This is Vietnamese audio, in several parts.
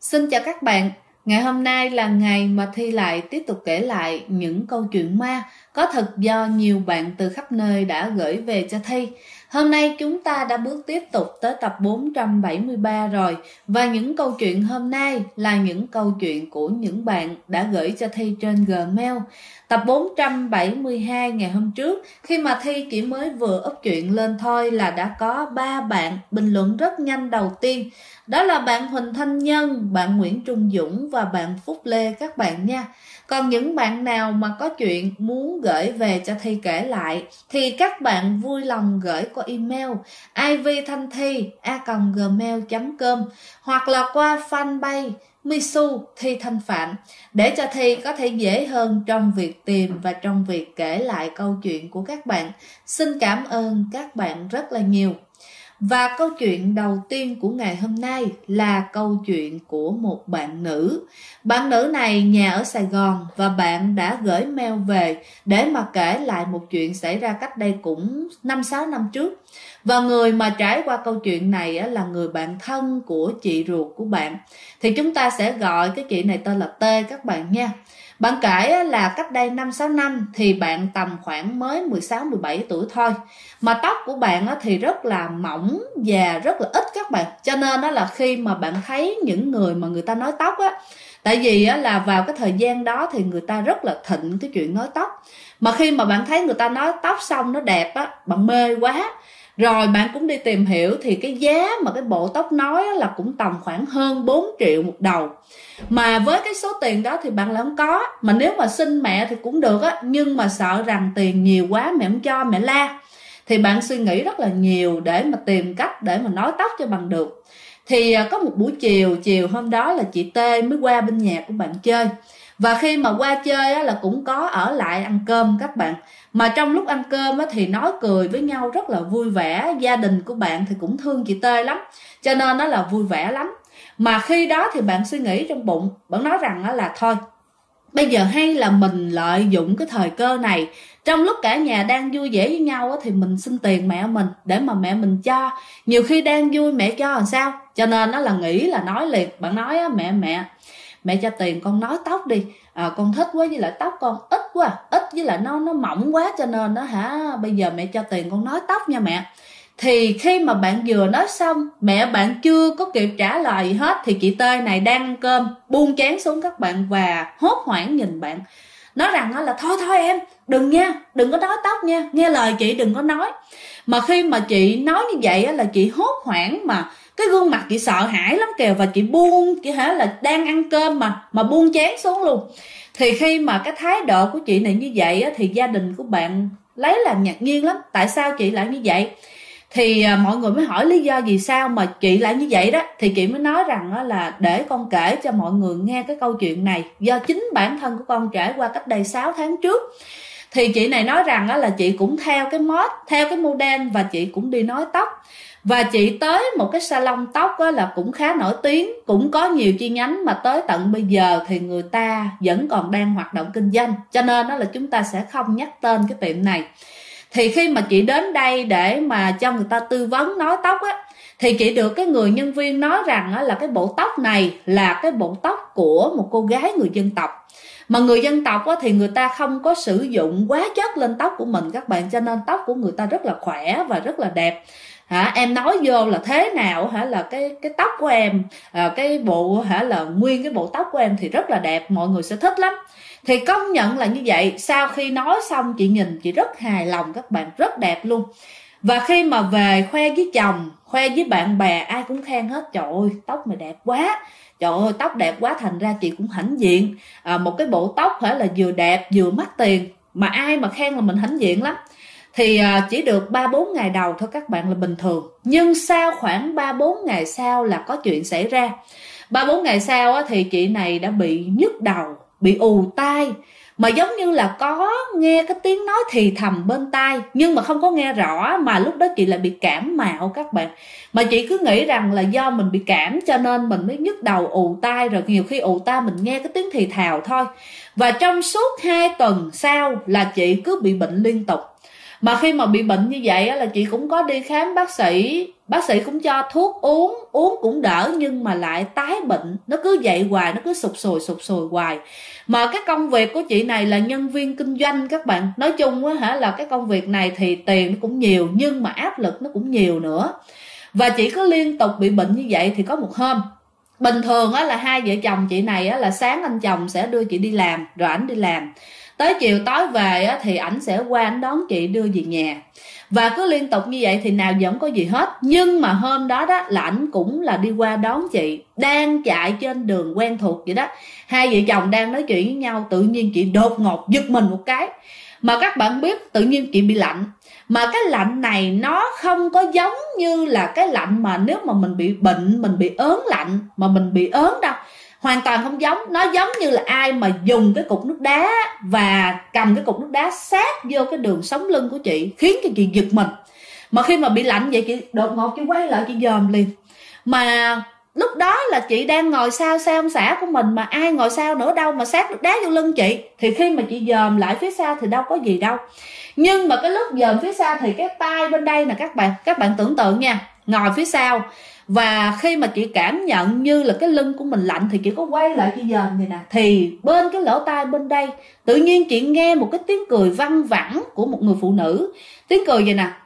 Xin chào các bạn, ngày hôm nay là ngày mà Thi lại tiếp tục kể lại những câu chuyện ma có thật do nhiều bạn từ khắp nơi đã gửi về cho Thi. Hôm nay chúng ta đã bước tiếp tục tới tập 473 rồi, và những câu chuyện hôm nay là những câu chuyện của những bạn đã gửi cho Thi trên Gmail. Tập 472 ngày hôm trước, khi mà Thi chỉ mới vừa up chuyện lên thôi là đã có 3 bạn bình luận rất nhanh. Đầu tiên đó là bạn Huỳnh Thanh Nhân, bạn Nguyễn Trung Dũng và bạn Phúc Lê các bạn nha. Còn những bạn nào mà có chuyện muốn gửi về cho Thi kể lại thì các bạn vui lòng gửi qua email ivthanthi@gmail.com hoặc là qua fanpage Misu Thi Thanh Phạm để cho Thi có thể dễ hơn trong việc tìm và trong việc kể lại câu chuyện của các bạn. Xin cảm ơn các bạn rất là nhiều. Và câu chuyện đầu tiên của ngày hôm nay là câu chuyện của một bạn nữ. Bạn nữ này nhà ở Sài Gòn và bạn đã gửi mail về để mà kể lại một chuyện xảy ra cách đây cũng 5-6 năm trước. Và người mà trải qua câu chuyện này là người bạn thân của chị ruột của bạn. Thì chúng ta sẽ gọi cái chị này tên là T các bạn nha. Bạn kể là cách đây 5-6 năm thì bạn tầm khoảng mới 16-17 tuổi thôi. Mà tóc của bạn thì rất là mỏng và rất là ít các bạn. Cho nên đó là khi mà bạn thấy những người mà người ta nói tóc tại vì là vào cái thời gian đó thì người ta rất là thịnh cái chuyện nói tóc. Mà khi mà bạn thấy người ta nói tóc xong nó đẹp bạn mê quá. Rồi bạn cũng đi tìm hiểu thì cái giá mà cái bộ tóc nói là cũng tầm khoảng hơn 4 triệu một đầu. Mà với cái số tiền đó thì bạn là không có. Mà nếu mà xin mẹ thì cũng được nhưng mà sợ rằng tiền nhiều quá mẹ không cho, mẹ la. Thì bạn suy nghĩ rất là nhiều để mà tìm cách để mà nói tóc cho bằng được. Thì có một buổi chiều hôm đó là chị T mới qua bên nhà của bạn chơi. Và khi mà qua chơi là cũng có ở lại ăn cơm các bạn. Mà trong lúc ăn cơm thì nói cười với nhau rất là vui vẻ. Gia đình của bạn thì cũng thương chị T lắm, cho nên nó là vui vẻ lắm. Mà khi đó thì bạn suy nghĩ trong bụng, bạn nói rằng là thôi, bây giờ hay là mình lợi dụng cái thời cơ này, trong lúc cả nhà đang vui vẻ với nhau thì mình xin tiền mẹ mình để mà mẹ mình cho. Nhiều khi đang vui mẹ cho làm sao. Cho nên nó là nghĩ là nói liền. Bạn nói mẹ cho tiền con nói tóc đi, con thích quá, với lại tóc con ít quá, ít với lại nó mỏng quá, cho nên bây giờ mẹ cho tiền con nói tóc nha mẹ. Thì khi mà bạn vừa nói xong, mẹ bạn chưa có kịp trả lời gì hết thì chị T này đang ăn cơm buông chén xuống các bạn và hốt hoảng nhìn bạn, nói rằng là thôi em đừng nha, đừng có nói tóc nha, nghe lời chị đừng có nói. Mà khi mà chị nói như vậy là chị hốt hoảng, mà cái gương mặt chị sợ hãi lắm kìa, và chị buông, chị là đang ăn cơm mà buông chén xuống luôn. Thì khi mà cái thái độ của chị này như vậy thì gia đình của bạn lấy làm ngạc nhiên lắm. Tại sao chị lại như vậy? Thì mọi người mới hỏi lý do vì sao mà chị lại như vậy đó. Thì chị mới nói rằng là để con kể cho mọi người nghe cái câu chuyện này, do chính bản thân của con trải qua cách đây 6 tháng trước. Thì chị này nói rằng là chị cũng theo cái mốt, theo cái model, và chị cũng đi nói tóc. Và chị tới một cái salon tóc là cũng khá nổi tiếng, cũng có nhiều chi nhánh, mà tới tận bây giờ thì người ta vẫn còn đang hoạt động kinh doanh. Cho nên là chúng ta sẽ không nhắc tên cái tiệm này. Thì khi mà chị đến đây để mà cho người ta tư vấn nói tóc thì chị được cái người nhân viên nói rằng là cái bộ tóc này là cái bộ tóc của một cô gái người dân tộc. Mà người dân tộc thì người ta không có sử dụng hóa chất lên tóc của mình các bạn, cho nên tóc của người ta rất là khỏe và rất là đẹp. Em nói vô là thế nào là cái tóc của em, cái bộ là nguyên cái bộ tóc của em thì rất là đẹp, mọi người sẽ thích lắm. Thì công nhận là như vậy. Sau khi nói xong chị nhìn chị rất hài lòng các bạn, rất đẹp luôn. Và khi mà về khoe với chồng, khoe với bạn bè, ai cũng khen hết. Trời ơi tóc mày đẹp quá, trời ơi tóc đẹp quá. Thành ra chị cũng hãnh diện một cái bộ tóc là vừa đẹp vừa mắc tiền, mà ai mà khen là mình hãnh diện lắm. Thì chỉ được 3-4 ngày đầu thôi các bạn là bình thường. Nhưng sau khoảng 3-4 ngày sau là có chuyện xảy ra. 3-4 ngày sau thì chị này đã bị nhức đầu, bị ù tai, mà giống như là có nghe cái tiếng nói thì thầm bên tai nhưng mà không có nghe rõ. Mà lúc đó chị lại bị cảm mạo các bạn, mà chị cứ nghĩ rằng là do mình bị cảm cho nên mình mới nhức đầu ù tai. Rồi nhiều khi ù tai mình nghe cái tiếng thì thào thôi. Và trong suốt 2 tuần sau là chị cứ bị bệnh liên tục. Mà khi mà bị bệnh như vậy á, là chị cũng có đi khám bác sĩ cũng cho thuốc uống cũng đỡ, nhưng mà lại tái bệnh, nó cứ vậy hoài, nó cứ sụt sùi hoài. Mà cái công việc của chị này là nhân viên kinh doanh các bạn, nói chung á là cái công việc này thì tiền nó cũng nhiều nhưng mà áp lực nó cũng nhiều nữa, và chị cứ liên tục bị bệnh như vậy. Thì có một hôm, bình thường á là hai vợ chồng chị này á là sáng anh chồng sẽ đưa chị đi làm, rồi ảnh đi làm tới chiều tối về á thì ảnh sẽ qua ảnh đón chị đưa về nhà, và cứ liên tục như vậy thì nào giờ không có gì hết. Nhưng mà hôm đó đó là ảnh cũng là đi qua đón chị, đang chạy trên đường quen thuộc vậy đó, hai vợ chồng đang nói chuyện với nhau, tự nhiên chị đột ngột giật mình một cái. Mà các bạn biết, tự nhiên chị bị lạnh, mà cái lạnh này nó không có giống như là cái lạnh mà nếu mà mình bị bệnh, mình bị ớn lạnh mà mình bị ớn đâu, hoàn toàn không giống. Nó giống như là ai mà dùng cái cục nước đá và cầm cái cục nước đá sát vô cái đường sống lưng của chị, khiến cho chị giật mình. Mà khi mà bị lạnh vậy, chị đột ngột chị quay lại chị dòm liền. Mà lúc đó là chị đang ngồi sau xe ông xã của mình, mà ai ngồi sau nữa đâu mà sát nước đá vô lưng chị. Thì khi mà chị dòm lại phía sau thì đâu có gì đâu, nhưng mà cái lúc dòm phía sau thì cái tay bên đây nè các bạn tưởng tượng nha, ngồi phía sau. Và khi mà chị cảm nhận như là cái lưng của mình lạnh thì chị có quay lại chị dòm vậy nè, thì bên cái lỗ tai bên đây tự nhiên chị nghe một cái tiếng cười văng vẳng của một người phụ nữ. Tiếng cười vậy nè,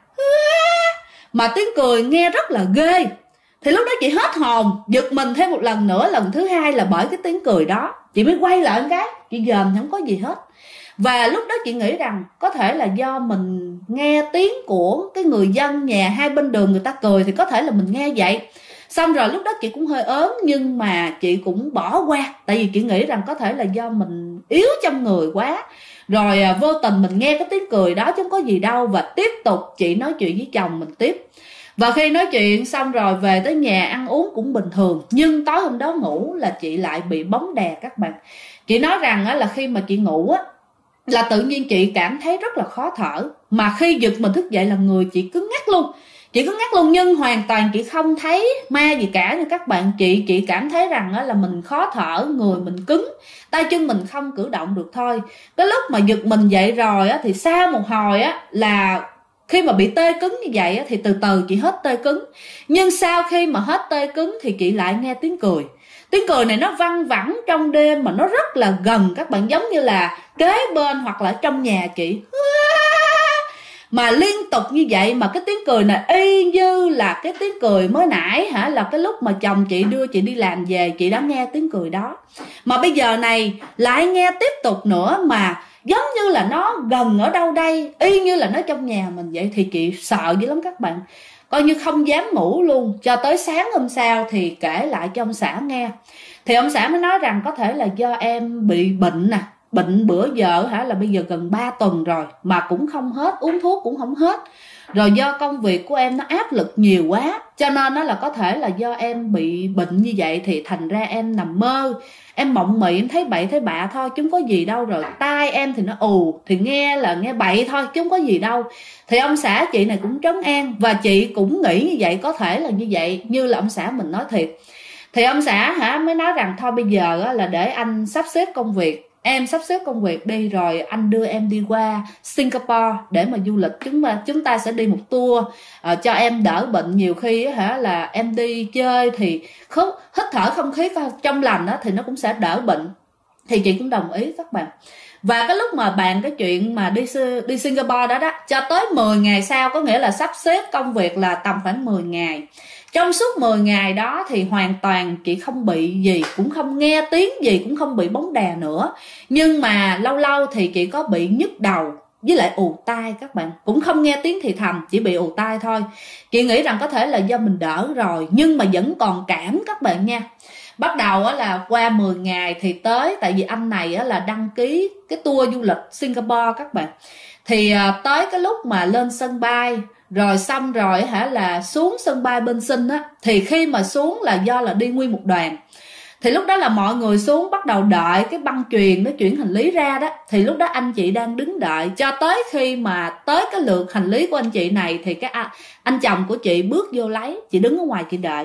mà tiếng cười nghe rất là ghê. Thì lúc đó chị hết hồn, giật mình thêm một lần nữa, lần thứ hai là bởi cái tiếng cười đó. Chị mới quay lại một cái, chị dòm không có gì hết. Và lúc đó chị nghĩ rằng có thể là do mình nghe tiếng của cái người dân nhà hai bên đường người ta cười, thì có thể là mình nghe vậy. Xong rồi lúc đó chị cũng hơi ớn, nhưng mà chị cũng bỏ qua, tại vì chị nghĩ rằng có thể là do mình yếu trong người quá. Rồi vô tình mình nghe cái tiếng cười đó chứ không có gì đâu. Và tiếp tục chị nói chuyện với chồng mình tiếp. Và khi nói chuyện xong rồi về tới nhà ăn uống cũng bình thường. Nhưng tối hôm đó ngủ là chị lại bị bóng đè các bạn. Chị nói rằng là khi mà chị ngủ là tự nhiên chị cảm thấy rất là khó thở. Mà khi giật mình thức dậy là người chị cứng ngắc luôn. Chị cứng ngắc luôn, nhưng hoàn toàn chị không thấy ma gì cả nha các bạn. Chị cảm thấy rằng là mình khó thở, người mình cứng, tay chân mình không cử động được thôi. Cái lúc mà giật mình dậy rồi thì sau một hồi là khi mà bị tê cứng như vậy thì từ từ chị hết tê cứng. Nhưng sau khi mà hết tê cứng thì chị lại nghe tiếng cười. Tiếng cười này nó văng vẳng trong đêm mà nó rất là gần các bạn, giống như là kế bên hoặc là trong nhà chị. Mà liên tục như vậy, mà cái tiếng cười này y như là cái tiếng cười mới nãy là cái lúc mà chồng chị đưa chị đi làm về, chị đã nghe tiếng cười đó. Mà bây giờ này lại nghe tiếp tục nữa, mà giống như là nó gần ở đâu đây, y như là nó trong nhà mình vậy. Thì chị sợ dữ lắm các bạn, coi như không dám ngủ luôn. Cho tới sáng hôm sau thì kể lại cho ông xã nghe, thì ông xã mới nói rằng có thể là do em bị bệnh nè, bệnh bữa giờ là bây giờ gần 3 tuần rồi mà cũng không hết, uống thuốc cũng không hết. Rồi do công việc của em nó áp lực nhiều quá, cho nên nó là có thể là do em bị bệnh như vậy, thì thành ra em nằm mơ, em mộng mị, em thấy bậy thấy bạ thôi chứ không có gì đâu. Rồi tai em thì nó ù, thì nghe là nghe bậy thôi chứ không có gì đâu. Thì ông xã chị này cũng trấn an, và chị cũng nghĩ như vậy, có thể là như vậy, như là ông xã mình nói thiệt. Thì ông xã mới nói rằng thôi bây giờ là để anh sắp xếp công việc, em sắp xếp công việc đi, rồi anh đưa em đi qua Singapore để mà du lịch. Chúng ta sẽ đi một tour cho em đỡ bệnh. Nhiều khi là em đi chơi thì hít thở không khí trong lành thì nó cũng sẽ đỡ bệnh. Thì chị cũng đồng ý các bạn. Và cái lúc mà bàn cái chuyện mà đi Singapore đó cho tới 10 ngày sau, có nghĩa là sắp xếp công việc là tầm khoảng 10 ngày. Trong suốt 10 ngày đó thì hoàn toàn chị không bị gì, cũng không nghe tiếng gì, cũng không bị bóng đè nữa. Nhưng mà lâu lâu thì chị có bị nhức đầu với lại ù tai các bạn, cũng không nghe tiếng thì thầm, chỉ bị ù tai thôi. Chị nghĩ rằng có thể là do mình đỡ rồi, nhưng mà vẫn còn cảm các bạn nha. Bắt đầu là qua 10 ngày thì tới, tại vì anh này là đăng ký cái tour du lịch Singapore các bạn. Thì tới cái lúc mà lên sân bay rồi xong rồi là xuống sân bay bên Sinh thì khi mà xuống là do là đi nguyên một đoàn. Thì lúc đó là mọi người xuống bắt đầu đợi cái băng chuyền nó chuyển hành lý ra đó. Thì lúc đó anh chị đang đứng đợi, cho tới khi mà tới cái lượt hành lý của anh chị này thì cái anh chồng của chị bước vô lấy, chị đứng ở ngoài chị đợi.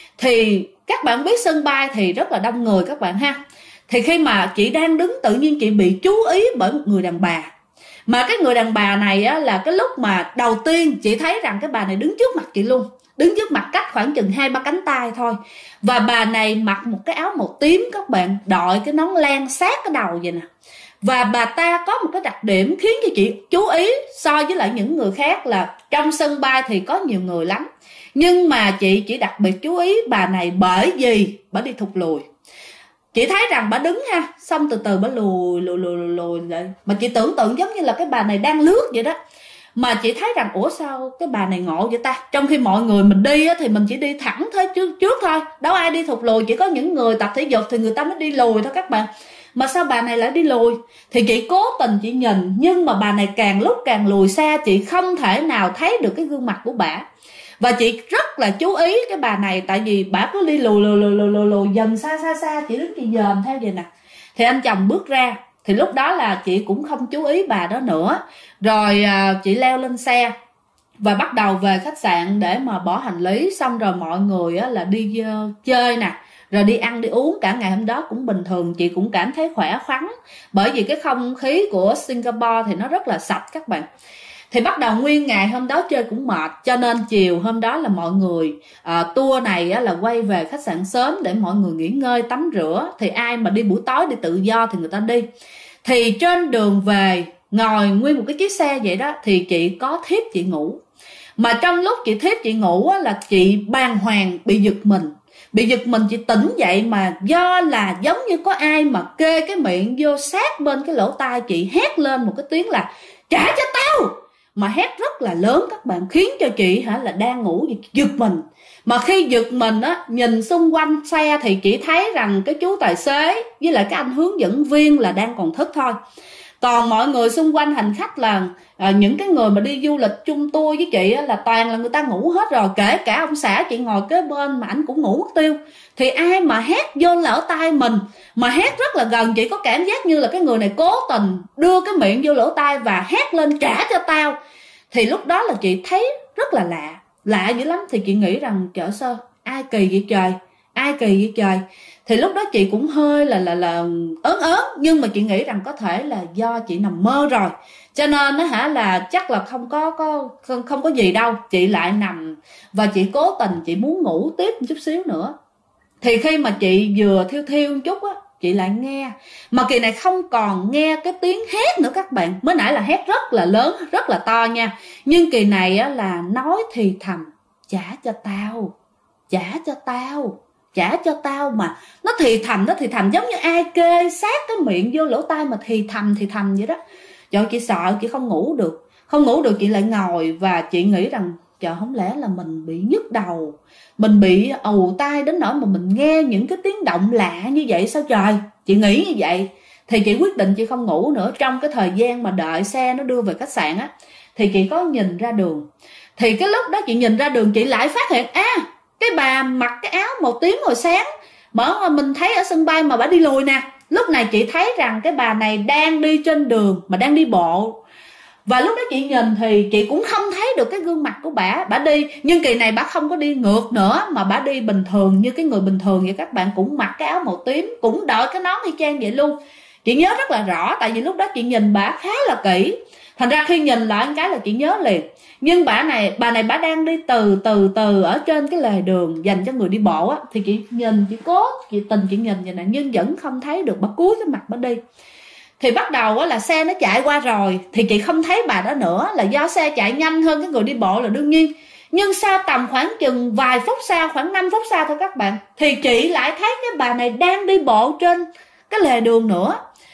Thì các bạn biết sân bay thì rất là đông người các bạn ha. Thì khi mà chị đang đứng, tự nhiên chị bị chú ý bởi một người đàn bà. Mà cái người đàn bà này á, là cái lúc mà đầu tiên chị thấy rằng cái bà này đứng trước mặt chị luôn, đứng trước mặt cách khoảng chừng 2-3 cánh tay thôi. Và bà này mặc một cái áo màu tím các bạn, đội cái nón len sát cái đầu vậy nè. Và bà ta có một cái đặc điểm khiến cho chị chú ý so với lại những người khác là trong sân bay thì có nhiều người lắm, nhưng mà chị chỉ đặc biệt chú ý bà này bởi vì bà đi thụt lùi. Chị thấy rằng bà đứng ha, xong từ từ bà lùi lại, mà chị tưởng tượng giống như là cái bà này đang lướt vậy đó. Mà chị thấy rằng ủa sao cái bà này ngộ vậy ta, trong khi mọi người mình đi á, thì mình chỉ đi thẳng tới trước thôi, đâu ai đi thụt lùi, chỉ có những người tập thể dục thì người ta mới đi lùi thôi các bạn. Mà sao bà này lại đi lùi? Thì chị cố tình chị nhìn, nhưng mà bà này càng lúc càng lùi xa, chị không thể nào thấy được cái gương mặt của bà. Và chị rất là chú ý cái bà này, tại vì bà cứ đi lùi dần xa, chị đứng chị dòm theo vậy nè. Thì anh chồng bước ra, thì lúc đó là chị cũng không chú ý bà đó nữa. Rồi chị leo lên xe và bắt đầu về khách sạn để mà bỏ hành lý. Xong rồi mọi người á, là đi chơi nè, rồi đi ăn đi uống. Cả ngày hôm đó cũng bình thường, chị cũng cảm thấy khỏe khoắn, bởi vì cái không khí của Singapore thì nó rất là sạch các bạn. Thì bắt đầu nguyên ngày hôm đó chơi cũng mệt, cho nên chiều hôm đó là mọi người tour này á, là quay về khách sạn sớm để mọi người nghỉ ngơi tắm rửa. Thì ai mà đi buổi tối đi tự do thì người ta đi. Thì trên đường về ngồi nguyên một cái chiếc xe vậy đó, thì chị có thiếp chị ngủ. Mà trong lúc chị thiếp chị ngủ á, là chị bàng hoàng bị giật mình. Bị giật mình chị tỉnh dậy, mà do là giống như có ai mà kê cái miệng vô sát bên cái lỗ tai chị, hét lên một cái tiếng là trả cho tao. Mà hét rất là lớn các bạn, khiến cho chị là đang ngủ giật mình. Mà khi giật mình á, nhìn xung quanh xe thì chỉ thấy rằng cái chú tài xế với lại cái anh hướng dẫn viên là đang còn thức thôi. Còn mọi người xung quanh hành khách là những cái người mà đi du lịch chung tour với chị á, là toàn là người ta ngủ hết rồi. Kể cả ông xã chị ngồi kế bên mà anh cũng ngủ mất tiêu. Thì ai mà hét vô lỗ tai mình, mà hét rất là gần, chị có cảm giác như là cái người này cố tình đưa cái miệng vô lỗ tai và hét lên trả cho tao. Thì lúc đó là chị thấy rất là lạ dữ lắm. Thì chị nghĩ rằng trời sao ai kỳ vậy trời, ai kỳ vậy trời. Thì lúc đó chị cũng hơi là ớn, nhưng mà chị nghĩ rằng có thể là do chị nằm mơ rồi, cho nên nó là chắc là không có gì đâu. Chị lại nằm và chị cố tình chị muốn ngủ tiếp một chút xíu nữa. Thì khi mà chị vừa thiêu một chút á, chị lại nghe, mà kỳ này không còn nghe cái tiếng hét nữa các bạn. Mới nãy là hét rất là lớn, rất là to nha, nhưng kỳ này á là nói thì thầm trả cho tao, trả cho tao, trả cho tao. Mà nó thì thầm giống như ai kê sát cái miệng vô lỗ tai mà thì thầm vậy đó. Trời, chị sợ, chị không ngủ được chị lại ngồi và chị nghĩ rằng trời, không lẽ là mình bị nhức đầu, mình bị ù tai đến nỗi mà mình nghe những cái tiếng động lạ như vậy sao trời. Chị nghĩ như vậy. Thì chị quyết định chị không ngủ nữa. Trong cái thời gian mà đợi xe nó đưa về khách sạn á, thì chị có nhìn ra đường. Thì cái lúc đó chị nhìn ra đường, chị lại phát hiện cái bà mặc cái áo màu tím hồi sáng mà mình thấy ở sân bay mà bà đi lùi nè. Lúc này chị thấy rằng cái bà này đang đi trên đường mà đang đi bộ. Và lúc đó chị nhìn thì chị cũng không thấy được cái gương mặt của bà đi. Nhưng kỳ này bà không có đi ngược nữa, mà bà đi bình thường như cái người bình thường vậy các bạn. Cũng mặc cái áo màu tím, cũng đội cái nón y chang vậy luôn. Chị nhớ rất là rõ, tại vì lúc đó chị nhìn bà khá là kỹ. Thành ra khi nhìn lại cái là chị nhớ liền. Nhưng bà này đang đi từ ở trên cái lề đường dành cho người đi bộ á. Thì chị nhìn, chị nhìn vậy nè, nhưng vẫn không thấy được bà cúi cái mặt bà đi. Thì bắt đầu là xe nó chạy qua rồi, thì chị không thấy bà đó nữa, là do xe chạy nhanh hơn cái người đi bộ là đương nhiên. Nhưng sau tầm khoảng chừng vài phút sau, khoảng 5 phút sau thôi các bạn, thì chị lại thấy cái bà này đang đi bộ trên cái lề đường nữa.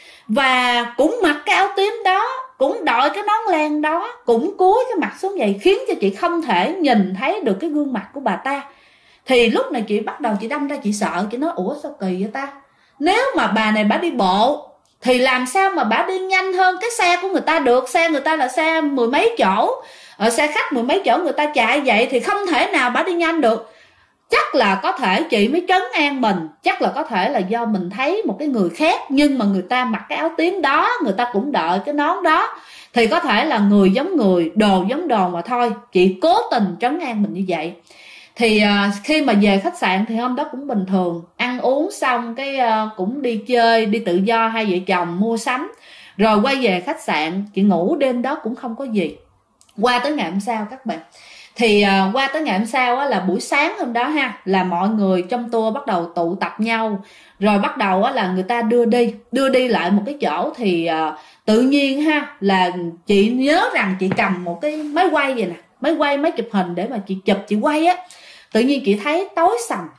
Và cũng mặc cái áo tím đó, cũng đội cái nón len đó, cũng cúi cái mặt xuống vậy, khiến cho chị không thể nhìn thấy được cái gương mặt của bà ta. Thì lúc này chị bắt đầu chị đâm ra chị sợ, chị nói ủa sao kỳ vậy ta. Nếu mà bà này bà đi bộ thì làm sao mà bà đi nhanh hơn cái xe của người ta được. Xe người ta là xe mười mấy chỗ, xe khách mười mấy chỗ người ta chạy vậy thì không thể nào bà đi nhanh được. Chắc là có thể chị mới trấn an mình, chắc là có thể là do mình thấy một cái người khác, nhưng mà người ta mặc cái áo tím đó, người ta cũng đội cái nón đó, thì có thể là người giống người, đồ giống đồ mà thôi. Chị cố tình trấn an mình như vậy. Thì khi mà về khách sạn thì hôm đó cũng bình thường, ăn uống xong cái cũng đi chơi, đi tự do, hai vợ chồng mua sắm. Rồi quay về khách sạn, chị ngủ đêm đó cũng không có gì. Qua tới ngày hôm sau các bạn, thì qua tới ngày hôm sau á, là buổi sáng hôm đó ha, là mọi người trong tour bắt đầu tụ tập nhau. Rồi bắt đầu á, là người ta đưa đi lại một cái chỗ. Thì tự nhiên ha, là chị nhớ rằng chị cầm một cái máy quay vậy nè, máy chụp hình để mà chị chụp, chị quay á. Tự nhiên chị thấy tối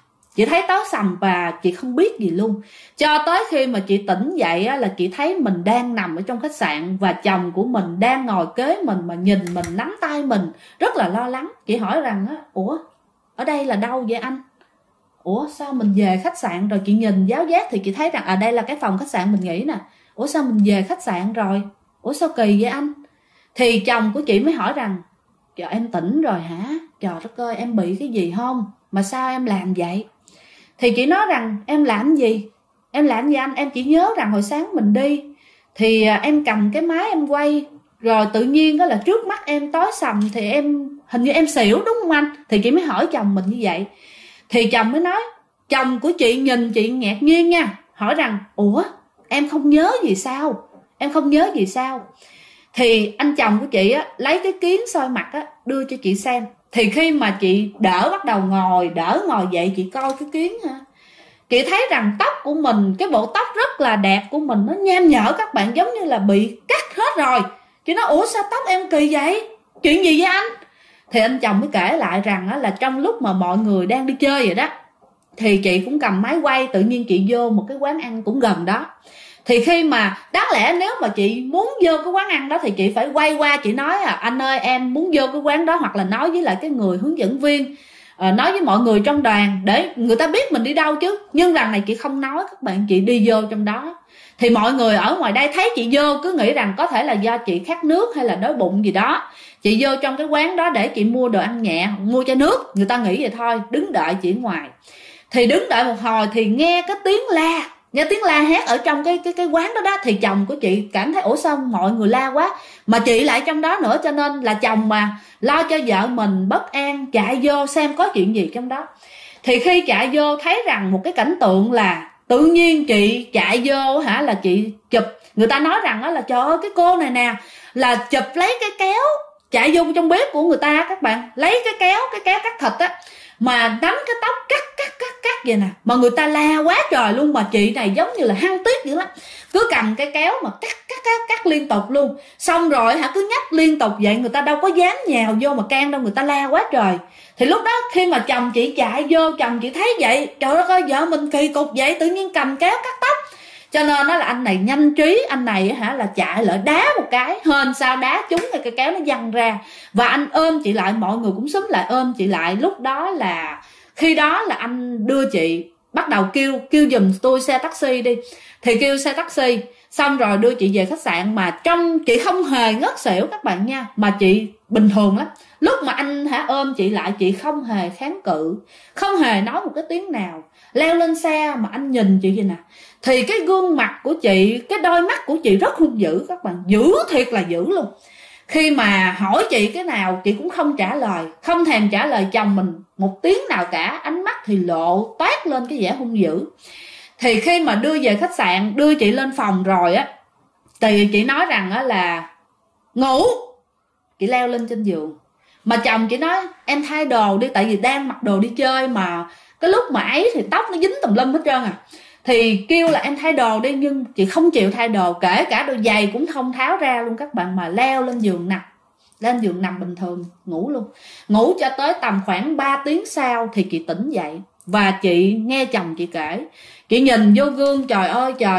sầm và chị không biết gì luôn. Cho tới khi mà chị tỉnh dậy á, là chị thấy mình đang nằm ở trong khách sạn và chồng của mình đang ngồi kế mình mà nhìn mình, nắm tay mình, rất là lo lắng. Chị hỏi rằng á, ủa ở đây là đâu vậy anh? Ủa sao mình về khách sạn rồi? Chị nhìn giáo giác thì chị thấy rằng đây là cái phòng khách sạn mình nghỉ nè. Ủa sao mình về khách sạn rồi? Ủa sao kỳ vậy anh? Thì chồng của chị mới hỏi rằng, trời em tỉnh rồi hả? Trời đất ơi, em bị cái gì không? Mà sao em làm vậy? Thì chị nói rằng em làm gì? Em làm gì anh? Em chỉ nhớ rằng hồi sáng mình đi thì em cầm cái máy em quay, rồi tự nhiên đó là trước mắt em tối sầm, thì em hình như em xỉu đúng không anh? Thì chị mới hỏi chồng mình như vậy. Thì chồng mới nói, chồng của chị nhìn chị ngạc nhiên nha, hỏi rằng ủa em không nhớ gì sao? Em không nhớ gì sao? Thì anh chồng của chị á, lấy cái kiến soi mặt á, đưa cho chị xem. Thì khi mà chị bắt đầu ngồi dậy, chị coi cái kiến ha, chị thấy rằng tóc của mình, cái bộ tóc rất là đẹp của mình, nó nham nhở các bạn, giống như là bị cắt hết rồi. Chị nói ủa sao tóc em kỳ vậy? Chuyện gì vậy anh? Thì anh chồng mới kể lại rằng á, là trong lúc mà mọi người đang đi chơi vậy đó, thì chị cũng cầm máy quay, tự nhiên chị vô một cái quán ăn cũng gần đó. Thì khi mà đáng lẽ nếu mà chị muốn vô cái quán ăn đó thì chị phải quay qua, chị nói anh ơi em muốn vô cái quán đó, hoặc là nói với lại cái người hướng dẫn viên, nói với mọi người trong đoàn để người ta biết mình đi đâu chứ. Nhưng lần này chị không nói các bạn, chị đi vô trong đó. Thì mọi người ở ngoài đây thấy chị vô cứ nghĩ rằng có thể là do chị khát nước hay là đói bụng gì đó. Chị vô trong cái quán đó để chị mua đồ ăn nhẹ, mua chai nước, người ta nghĩ vậy thôi, đứng đợi chị ngoài. Thì đứng đợi một hồi thì nghe cái tiếng la hét ở trong cái quán đó. Thì chồng của chị cảm thấy ủa sao mọi người la quá, mà chị lại trong đó nữa, cho nên là chồng mà lo cho vợ mình bất an, chạy vô xem có chuyện gì trong đó. Thì khi chạy vô thấy rằng một cái cảnh tượng là tự nhiên chị chạy vô là chị chụp. Người ta nói rằng đó là trời ơi cái cô này nè là chụp lấy cái kéo, chạy vô trong bếp của người ta các bạn, lấy cái kéo cắt thịt á, mà nắm cái tóc cắt vậy nè, mà người ta la quá trời luôn. Mà chị này giống như là hăng tuyết dữ lắm, cứ cầm cái kéo mà cắt liên tục luôn. Xong rồi cứ nhắc liên tục vậy, người ta đâu có dám nhào vô mà can đâu, người ta la quá trời. Thì lúc đó khi mà chồng chị chạy vô, chồng chị thấy vậy, trời đất ơi vợ mình kỳ cục vậy, tự nhiên cầm kéo cắt tóc. Cho nên nó là anh này nhanh trí, anh này là chạy lại đá một cái, hên sao đá trúng cái kéo nó văng ra. Và anh ôm chị lại, mọi người cũng xúm lại ôm chị lại. Lúc đó là khi đó là anh đưa chị, bắt đầu kêu giùm tôi xe taxi đi. Thì kêu xe taxi xong rồi đưa chị về khách sạn. Mà trong chị không hề ngất xỉu các bạn nha, mà chị bình thường lắm. Lúc mà anh ôm chị lại, chị không hề kháng cự, không hề nói một cái tiếng nào. Leo lên xe mà anh nhìn chị vậy nè, thì cái gương mặt của chị, cái đôi mắt của chị rất hung dữ các bạn, dữ thiệt là dữ luôn. Khi mà hỏi chị cái nào chị cũng không trả lời, không thèm trả lời chồng mình một tiếng nào cả, ánh mắt thì lộ toát lên cái vẻ hung dữ. Thì khi mà đưa về khách sạn, đưa chị lên phòng rồi á, thì chị nói rằng á là ngủ. Chị leo lên trên giường, mà chồng chị nói em thay đồ đi, tại vì đang mặc đồ đi chơi mà cái lúc mà ấy thì tóc nó dính tùm lum hết trơn à. Thì kêu là em thay đồ đi, nhưng chị không chịu thay đồ, kể cả đôi giày cũng không tháo ra luôn các bạn, mà leo lên giường nằm bình thường ngủ luôn. Ngủ cho tới tầm khoảng 3 tiếng sau thì chị tỉnh dậy. Và chị nghe chồng chị kể, chị nhìn vô gương, trời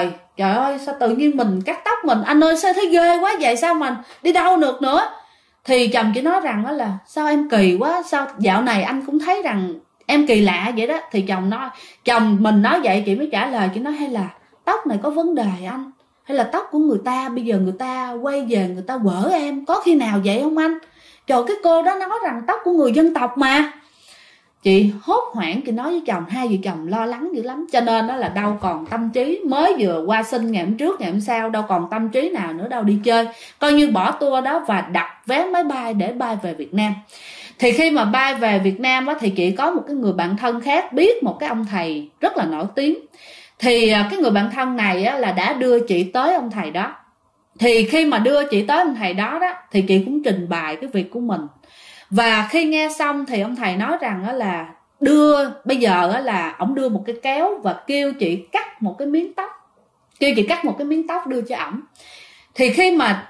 ơi sao tự nhiên mình cắt tóc mình, anh ơi sao thấy ghê quá vậy, sao mình đi đâu được nữa. Thì chồng chị nói rằng đó là sao em kỳ quá, sao dạo này anh cũng thấy rằng em kỳ lạ vậy đó. Thì chồng mình nói vậy, chị mới trả lời, chị nói hay là tóc này có vấn đề anh, hay là tóc của người ta bây giờ người ta quay về người ta quở em, có khi nào vậy không anh? Trời, cái cô đó nói rằng tóc của người dân tộc mà. Chị hốt hoảng, chị nói với chồng, hai vợ chồng lo lắng dữ lắm. Cho nên đó là đâu còn tâm trí, mới vừa qua sinh ngày hôm trước ngày hôm sau, đâu còn tâm trí nào nữa đâu đi chơi, coi như bỏ tour đó và đặt vé máy bay để bay về Việt Nam. Thì khi mà bay về Việt Nam á, thì chị có một cái người bạn thân khác biết một cái ông thầy rất là nổi tiếng. Thì cái người bạn thân này á, là đã đưa chị tới ông thầy đó. Thì khi mà đưa chị tới ông thầy đó đó, thì chị cũng trình bày cái việc của mình. Và khi nghe xong thì ông thầy nói rằng đó là bây giờ đó là ổng đưa một cái kéo và kêu chị cắt một cái miếng tóc, đưa cho ổng. Thì khi mà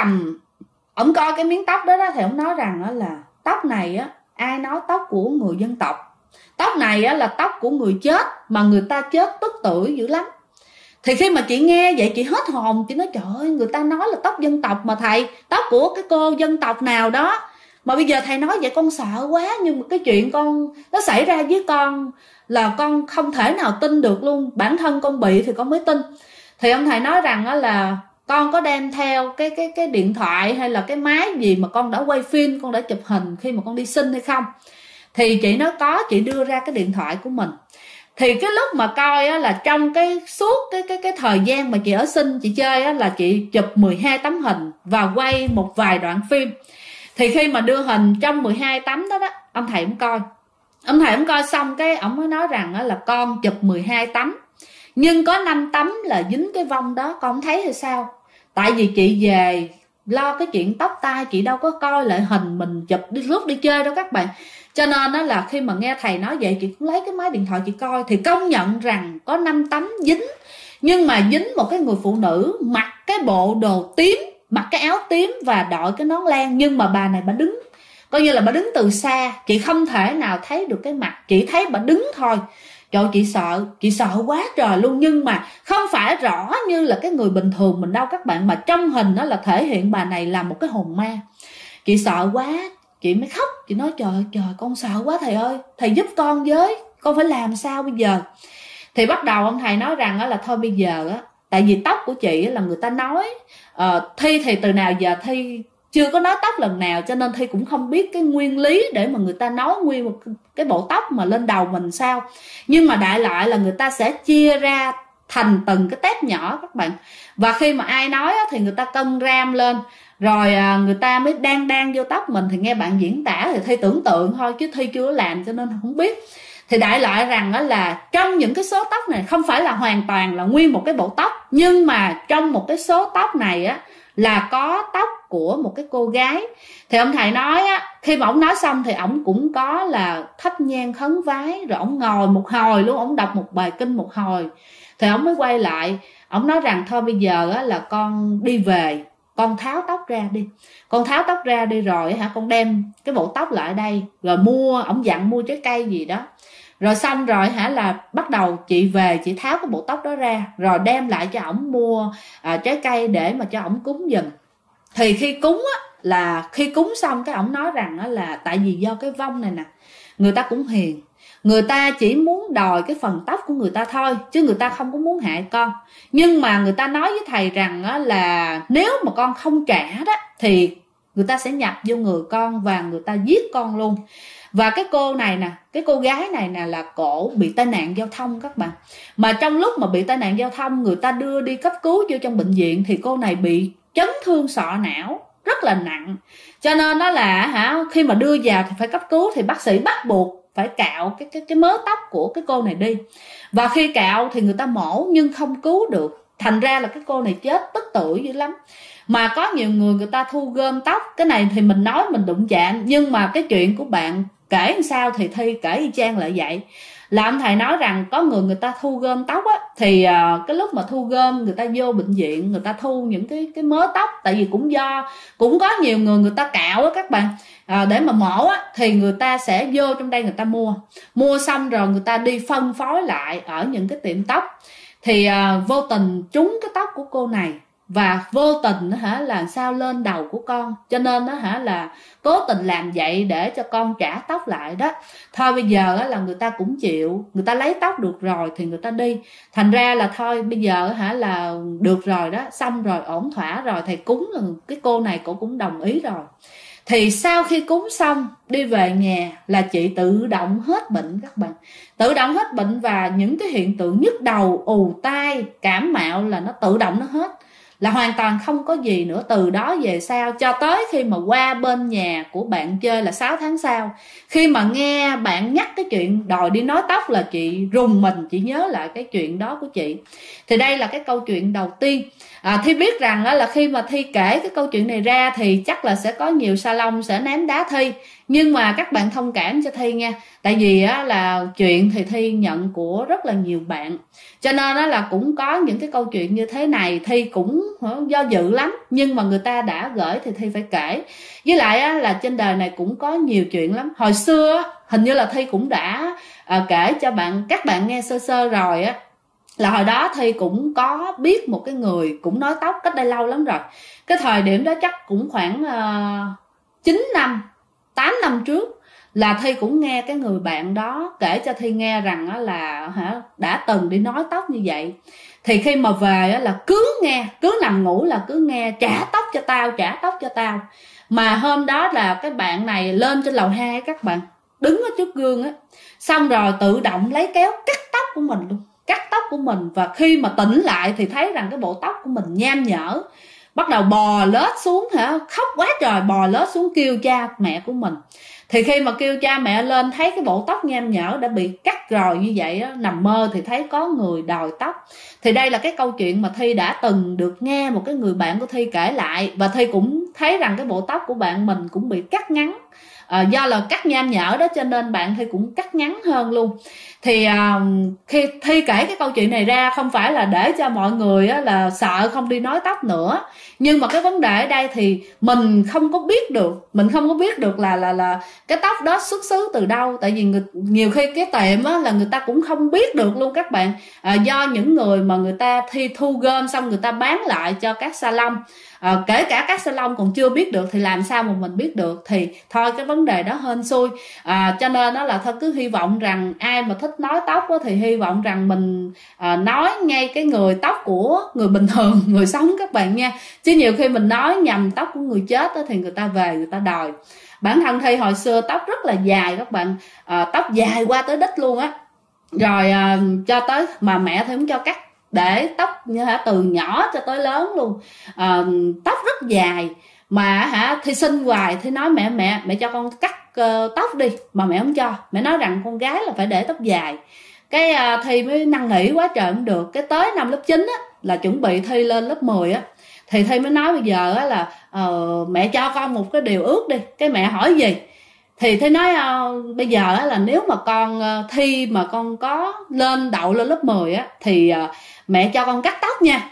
ổng coi cái miếng tóc đó thì ổng nói rằng đó là tóc này á, ai nói tóc của người dân tộc, tóc này á là tóc của người chết, mà người ta chết tức tuổi dữ lắm. Thì khi mà chị nghe vậy chị hết hồn, chị nói trời ơi, người ta nói là tóc dân tộc mà thầy, tóc của cái cô dân tộc nào đó mà bây giờ thầy nói vậy con sợ quá. Nhưng mà cái chuyện nó xảy ra với con là con không thể nào tin được luôn, bản thân con bị thì con mới tin. Thì ông thầy nói rằng đó là con có đem theo cái điện thoại hay là cái máy gì mà con đã quay phim, con đã chụp hình khi mà con đi sinh hay không. Thì chị nói có, chị đưa ra cái điện thoại của mình. Thì cái lúc mà coi á, là trong suốt cái thời gian mà chị ở sinh chị chơi á, là chị chụp 12 tấm hình và quay một vài đoạn phim. Thì khi mà đưa hình trong 12 tấm đó ông thầy cũng coi xong cái ông mới nói rằng á, là con chụp 12 tấm nhưng có 5 tấm là dính cái vong đó, con không thấy hay sao? Tại vì chị về lo cái chuyện tóc tai, chị đâu có coi lại hình mình chụp lúc đi chơi đâu các bạn. Cho nên đó là khi mà nghe thầy nói vậy, chị cũng lấy cái máy điện thoại chị coi, thì công nhận rằng có 5 tấm dính. Nhưng mà dính một cái người phụ nữ mặc cái bộ đồ tím, mặc cái áo tím và đội cái nón len. Nhưng mà bà này bà đứng, coi như là bà đứng từ xa, chị không thể nào thấy được cái mặt, chị thấy bà đứng thôi. Trời, chị sợ quá trời luôn. Nhưng mà không phải rõ như là cái người bình thường mình đâu các bạn, mà trong hình đó là thể hiện bà này là một cái hồn ma. Chị sợ quá, chị mới khóc. Chị nói trời con sợ quá thầy ơi, thầy giúp con với, con phải làm sao bây giờ? Thì bắt đầu ông thầy nói rằng là thôi bây giờ á, tại vì tóc của chị là người ta nói Thi thì từ nào giờ Thi chưa có nói tóc lần nào, cho nên Thi cũng không biết cái nguyên lý để mà người ta nói nguyên một cái bộ tóc mà lên đầu mình sao. Nhưng mà đại loại là người ta sẽ chia ra thành từng cái tép nhỏ các bạn. Và khi mà ai nói thì người ta cân gram lên, rồi người ta mới đan vô tóc mình. Thì nghe bạn diễn tả thì Thi tưởng tượng thôi chứ Thi chưa làm cho nên không biết. Thì đại loại rằng là trong những cái số tóc này không phải là hoàn toàn là nguyên một cái bộ tóc, nhưng mà trong một cái số tóc này á là có tóc của một cái cô gái. Thì ông thầy nói á, khi mà ông nói xong thì ông cũng có là thắp nhang khấn vái, rồi ông ngồi một hồi luôn, ông đọc một bài kinh một hồi. Thì ông mới quay lại, ông nói rằng thôi bây giờ á là con đi về, con tháo tóc ra đi, rồi con đem cái bộ tóc lại đây, rồi ông dặn mua trái cây gì đó. Rồi xong rồi là bắt đầu chị về, chị tháo cái bộ tóc đó ra, rồi đem lại cho ổng mua trái cây để mà cho ổng cúng giùm. Thì khi cúng xong cái ổng nói rằng là tại vì do cái vong này nè, người ta cũng hiền, người ta chỉ muốn đòi cái phần tóc của người ta thôi, chứ người ta không có muốn hại con. Nhưng mà người ta nói với thầy rằng là nếu mà con không trả đó thì người ta sẽ nhập vô người con và người ta giết con luôn. Và cái cô gái này nè là cổ bị tai nạn giao thông các bạn. Mà trong lúc mà bị tai nạn giao thông, người ta đưa đi cấp cứu vô trong bệnh viện, thì cô này bị chấn thương sọ não rất là nặng. Cho nên đó là khi mà đưa vào thì phải cấp cứu, thì bác sĩ bắt buộc phải cạo cái mớ tóc của cái cô này đi. Và khi cạo thì người ta mổ nhưng không cứu được, thành ra là cái cô này chết tức tuổi dữ lắm. Mà có nhiều người ta thu gom tóc, cái này thì mình nói mình đụng chạm, nhưng mà cái chuyện của bạn kể làm sao thì Thi kể y chang lại vậy. Là ông thầy nói rằng có người ta thu gom tóc á, thì cái lúc mà thu gom, người ta vô bệnh viện, người ta thu những cái mớ tóc. Tại vì cũng có nhiều người ta cạo á các bạn, để mà mổ á, thì người ta sẽ vô trong đây người ta mua xong rồi người ta đi phân phối lại ở những cái tiệm tóc. Thì vô tình trúng cái tóc của cô này, và vô tình là sao lên đầu của con, cho nên là cố tình làm vậy để cho con trả tóc lại đó. Thôi bây giờ là người ta cũng chịu, người ta lấy tóc được rồi thì người ta đi. Thành ra là thôi bây giờ là được rồi đó, xong rồi ổn thỏa rồi, thầy cúng là cái cô này cô cũng đồng ý rồi. Thì sau khi cúng xong đi về nhà là chị tự động hết bệnh các bạn, tự động hết bệnh. Và những cái hiện tượng nhức đầu, ù tai, cảm mạo là nó tự động nó hết. là hoàn toàn không có gì nữa. Từ đó về sau cho tới khi mà qua bên nhà của bạn chơi là 6 tháng sau, khi mà nghe bạn nhắc cái chuyện đòi đi nói tóc là chị rùng mình, chị nhớ lại cái chuyện đó của chị. Thì đây là cái câu chuyện đầu tiên. Thi biết rằng là khi mà Thi kể cái câu chuyện này ra thì chắc là sẽ có nhiều salon sẽ ném đá Thi, nhưng mà các bạn thông cảm cho Thi nha, tại vì là chuyện thì Thi nhận của rất là nhiều bạn, cho nên là cũng có những cái câu chuyện như thế này Thi cũng do dự lắm, nhưng mà người ta đã gửi thì Thi phải kể. Với lại là trên đời này cũng có nhiều chuyện lắm. Hồi xưa hình như là Thi cũng đã kể cho các bạn nghe sơ sơ rồi là hồi đó Thi cũng có biết một cái người cũng nói tóc, cách đây lâu lắm rồi. Cái thời điểm đó chắc cũng khoảng 9 năm 8 năm trước là Thi cũng nghe cái người bạn đó kể cho Thi nghe rằng là đã từng đi nói tóc như vậy. Thì khi mà về là cứ nghe, cứ nằm ngủ là cứ nghe trả tóc cho tao, trả tóc cho tao. Mà hôm đó là cái bạn này lên trên lầu 2 các bạn, đứng ở trước gương xong rồi tự động lấy kéo cắt tóc của mình luôn, cắt tóc của mình. Và khi mà tỉnh lại thì thấy rằng cái bộ tóc của mình nham nhở, bắt đầu bò lết xuống khóc quá trời, bò lết xuống kêu cha mẹ của mình. Thì khi mà kêu cha mẹ lên thấy cái bộ tóc nham nhở đã bị cắt rồi như vậy nằm mơ thì thấy có người đòi tóc. Thì đây là cái câu chuyện mà Thi đã từng được nghe một cái người bạn của Thi kể lại, và Thi cũng thấy rằng cái bộ tóc của bạn mình cũng bị cắt ngắn. Do là cắt nham nhở đó cho nên bạn Thi cũng cắt ngắn hơn luôn. Thì khi Thi kể cái câu chuyện này ra không phải là để cho mọi người là sợ không đi nói tóc nữa, nhưng mà cái vấn đề ở đây thì mình không có biết được là cái tóc đó xuất xứ từ đâu. Tại vì nhiều khi cái tiệm là người ta cũng không biết được luôn các bạn, do những người mà người ta Thi thu gom xong người ta bán lại cho các salon. Kể cả các salon còn chưa biết được thì làm sao mà mình biết được. Thì thôi cái vấn đề đó hên xui. Cho nên đó là thôi cứ hy vọng rằng ai mà thích nói tóc thì hy vọng rằng mình nói ngay cái người tóc của người bình thường, người sống các bạn nha. Chứ nhiều khi mình nói nhầm tóc của người chết thì người ta về người ta đòi. Bản thân Thi hồi xưa tóc rất là dài các bạn, tóc dài qua tới đít luôn rồi cho tới mà mẹ thì không cho cắt, để tóc như từ nhỏ cho tới lớn luôn. Tóc rất dài mà Thi xin hoài, Thi nói mẹ cho con cắt tóc đi, mà mẹ không cho, mẹ nói rằng con gái là phải để tóc dài. Cái Thi mới năn nỉ quá trời không được. Cái tới năm lớp 9 là chuẩn bị Thi lên lớp 10 thì Thi mới nói bây giờ là mẹ cho con một cái điều ước đi. Cái mẹ hỏi gì thì Thi nói bây giờ là nếu mà con Thi mà con có đậu lên lớp 10 thì mẹ cho con cắt tóc nha.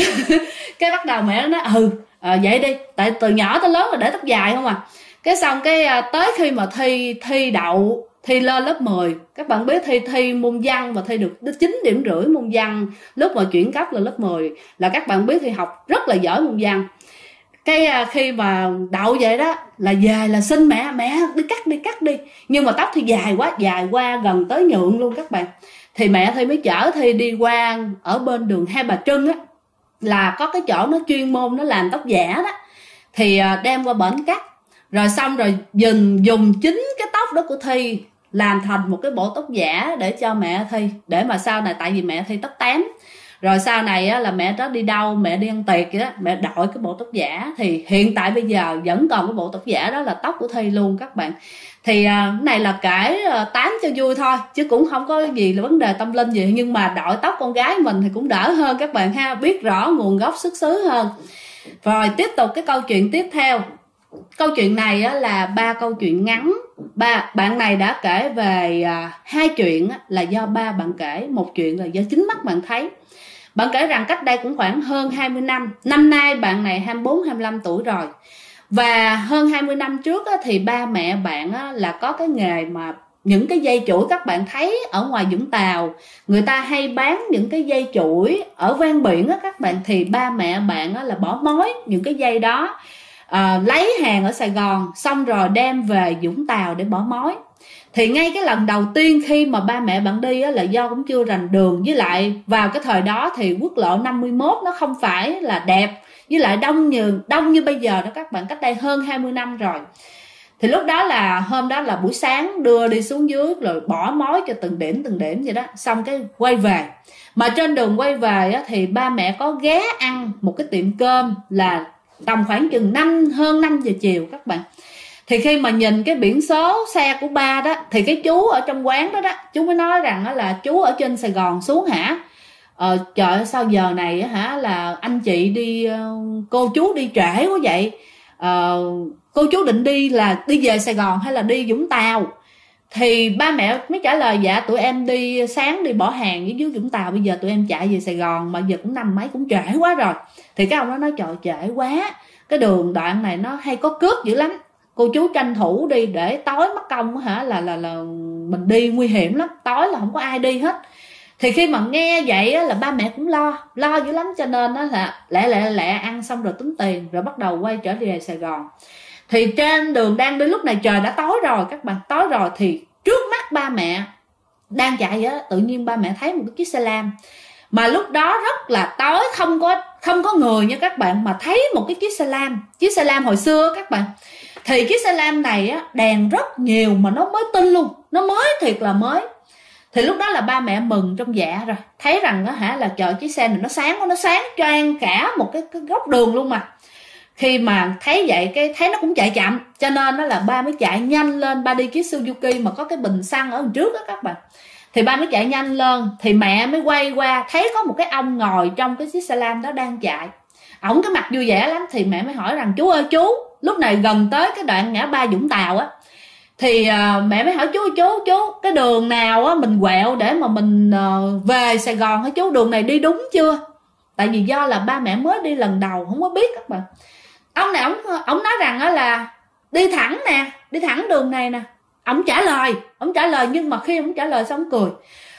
Cái bắt đầu mẹ nói vậy đi, tại từ nhỏ tới lớn là để tóc dài không à. Cái xong cái tới khi mà Thi đậu, Thi lên lớp 10, các bạn biết thi môn văn mà Thi được 9,5 điểm môn văn lúc mà chuyển cấp là lớp 10, là các bạn biết Thi học rất là giỏi môn văn. Cái khi mà đậu vậy đó là về là xin mẹ đi cắt đi, nhưng mà tóc Thi dài qua gần tới nhượng luôn các bạn. Thì mẹ Thi mới chở Thi đi qua ở bên đường Hai Bà Trưng là có cái chỗ nó chuyên môn nó làm tóc giả đó, thì đem qua bển cắt, rồi xong rồi dùng chính cái tóc đó của Thi làm thành một cái bộ tóc giả để cho mẹ Thi, để mà sau này, tại vì mẹ Thi tóc tém, rồi sau này là mẹ đó đi đâu, mẹ đi ăn tiệc vậy đó, mẹ đội cái bộ tóc giả. Thì hiện tại bây giờ vẫn còn cái bộ tóc giả đó là tóc của Thi luôn các bạn. Thì cái này là kể tám cho vui thôi, chứ cũng không có gì là vấn đề tâm linh gì, nhưng mà đội tóc con gái mình thì cũng đỡ hơn các bạn ha, biết rõ nguồn gốc xuất xứ hơn. Rồi tiếp tục cái câu chuyện tiếp theo. Câu chuyện này là 3 câu chuyện ngắn. Bạn này đã kể về 2 chuyện là do ba bạn kể, một chuyện là do chính mắt bạn thấy. Bạn kể rằng cách đây cũng khoảng hơn 20 năm, năm nay bạn này 24-25 tuổi rồi. Và hơn 20 năm trước thì ba mẹ bạn là có cái nghề mà những cái dây chuỗi các bạn thấy ở ngoài Vũng Tàu, người ta hay bán những cái dây chuỗi ở ven biển các bạn. Thì ba mẹ bạn là bỏ mối những cái dây đó, lấy hàng ở Sài Gòn xong rồi đem về Vũng Tàu để bỏ mối. Thì ngay cái lần đầu tiên khi mà ba mẹ bạn đi là do cũng chưa rành đường, với lại vào cái thời đó thì quốc lộ 51 nó không phải là đẹp, với lại đông như bây giờ đó các bạn, cách đây hơn 20 năm rồi. Thì lúc đó là hôm đó là buổi sáng đưa đi xuống dưới rồi bỏ mối cho từng điểm vậy đó, xong cái quay về. Mà trên đường quay về á, thì ba mẹ có ghé ăn một cái tiệm cơm là tầm khoảng chừng hơn 5 giờ chiều các bạn. Thì khi mà nhìn cái biển số xe của ba đó, thì cái chú ở trong quán đó chú mới nói rằng đó là chú ở trên Sài Gòn xuống hả? Trời ơi, sao giờ này hả là anh chị đi, cô chú đi trễ quá vậy? Cô chú định đi là đi về Sài Gòn hay là đi Vũng Tàu? Thì ba mẹ mới trả lời dạ tụi em đi sáng đi bỏ hàng với dưới Vũng Tàu, bây giờ tụi em chạy về Sài Gòn mà giờ cũng năm mấy cũng trễ quá rồi. Thì cái ông đó nói trời trễ quá, cái đường đoạn này nó hay có cướp dữ lắm, cô chú tranh thủ đi để tối mất công hả là mình đi nguy hiểm lắm, tối là không có ai đi hết. Thì khi mà nghe vậy á, là ba mẹ cũng lo dữ lắm, cho nên đó là lẹ ăn xong rồi tính tiền rồi bắt đầu quay trở về Sài Gòn. Thì trên đường đang đi, lúc này trời đã tối rồi các bạn, tối rồi thì trước mắt ba mẹ đang chạy á, tự nhiên ba mẹ thấy một cái chiếc xe lam, mà lúc đó rất là tối, không có người nha các bạn, mà thấy một cái chiếc xe lam hồi xưa các bạn. Thì chiếc xe lam này á, đèn rất nhiều mà nó mới tinh luôn, nó mới thiệt là mới. Thì lúc đó là ba mẹ mừng trong dạ rồi, thấy rằng đó hả là trời chiếc xe này nó sáng choang cả một cái góc đường luôn mà. Khi mà thấy vậy cái thấy nó cũng chạy chậm, cho nên đó là ba mới chạy nhanh lên, ba đi chiếc Suzuki mà có cái bình xăng ở đằng trước đó các bạn. Thì ba mới chạy nhanh lên, thì mẹ mới quay qua thấy có một cái ông ngồi trong cái chiếc xe lam đó đang chạy. Ổng cái mặt vui vẻ lắm, thì mẹ mới hỏi rằng chú ơi chú, lúc này gần tới cái đoạn ngã ba Vũng Tàu á, thì mẹ mới hỏi chú cái đường nào á mình quẹo để mà mình về Sài Gòn hả chú, đường này đi đúng chưa? Tại vì do là ba mẹ mới đi lần đầu không có biết các bạn. Ông này ổng nói rằng á là đi thẳng nè, đi thẳng đường này nè. Ổng trả lời nhưng mà khi ổng trả lời xong cười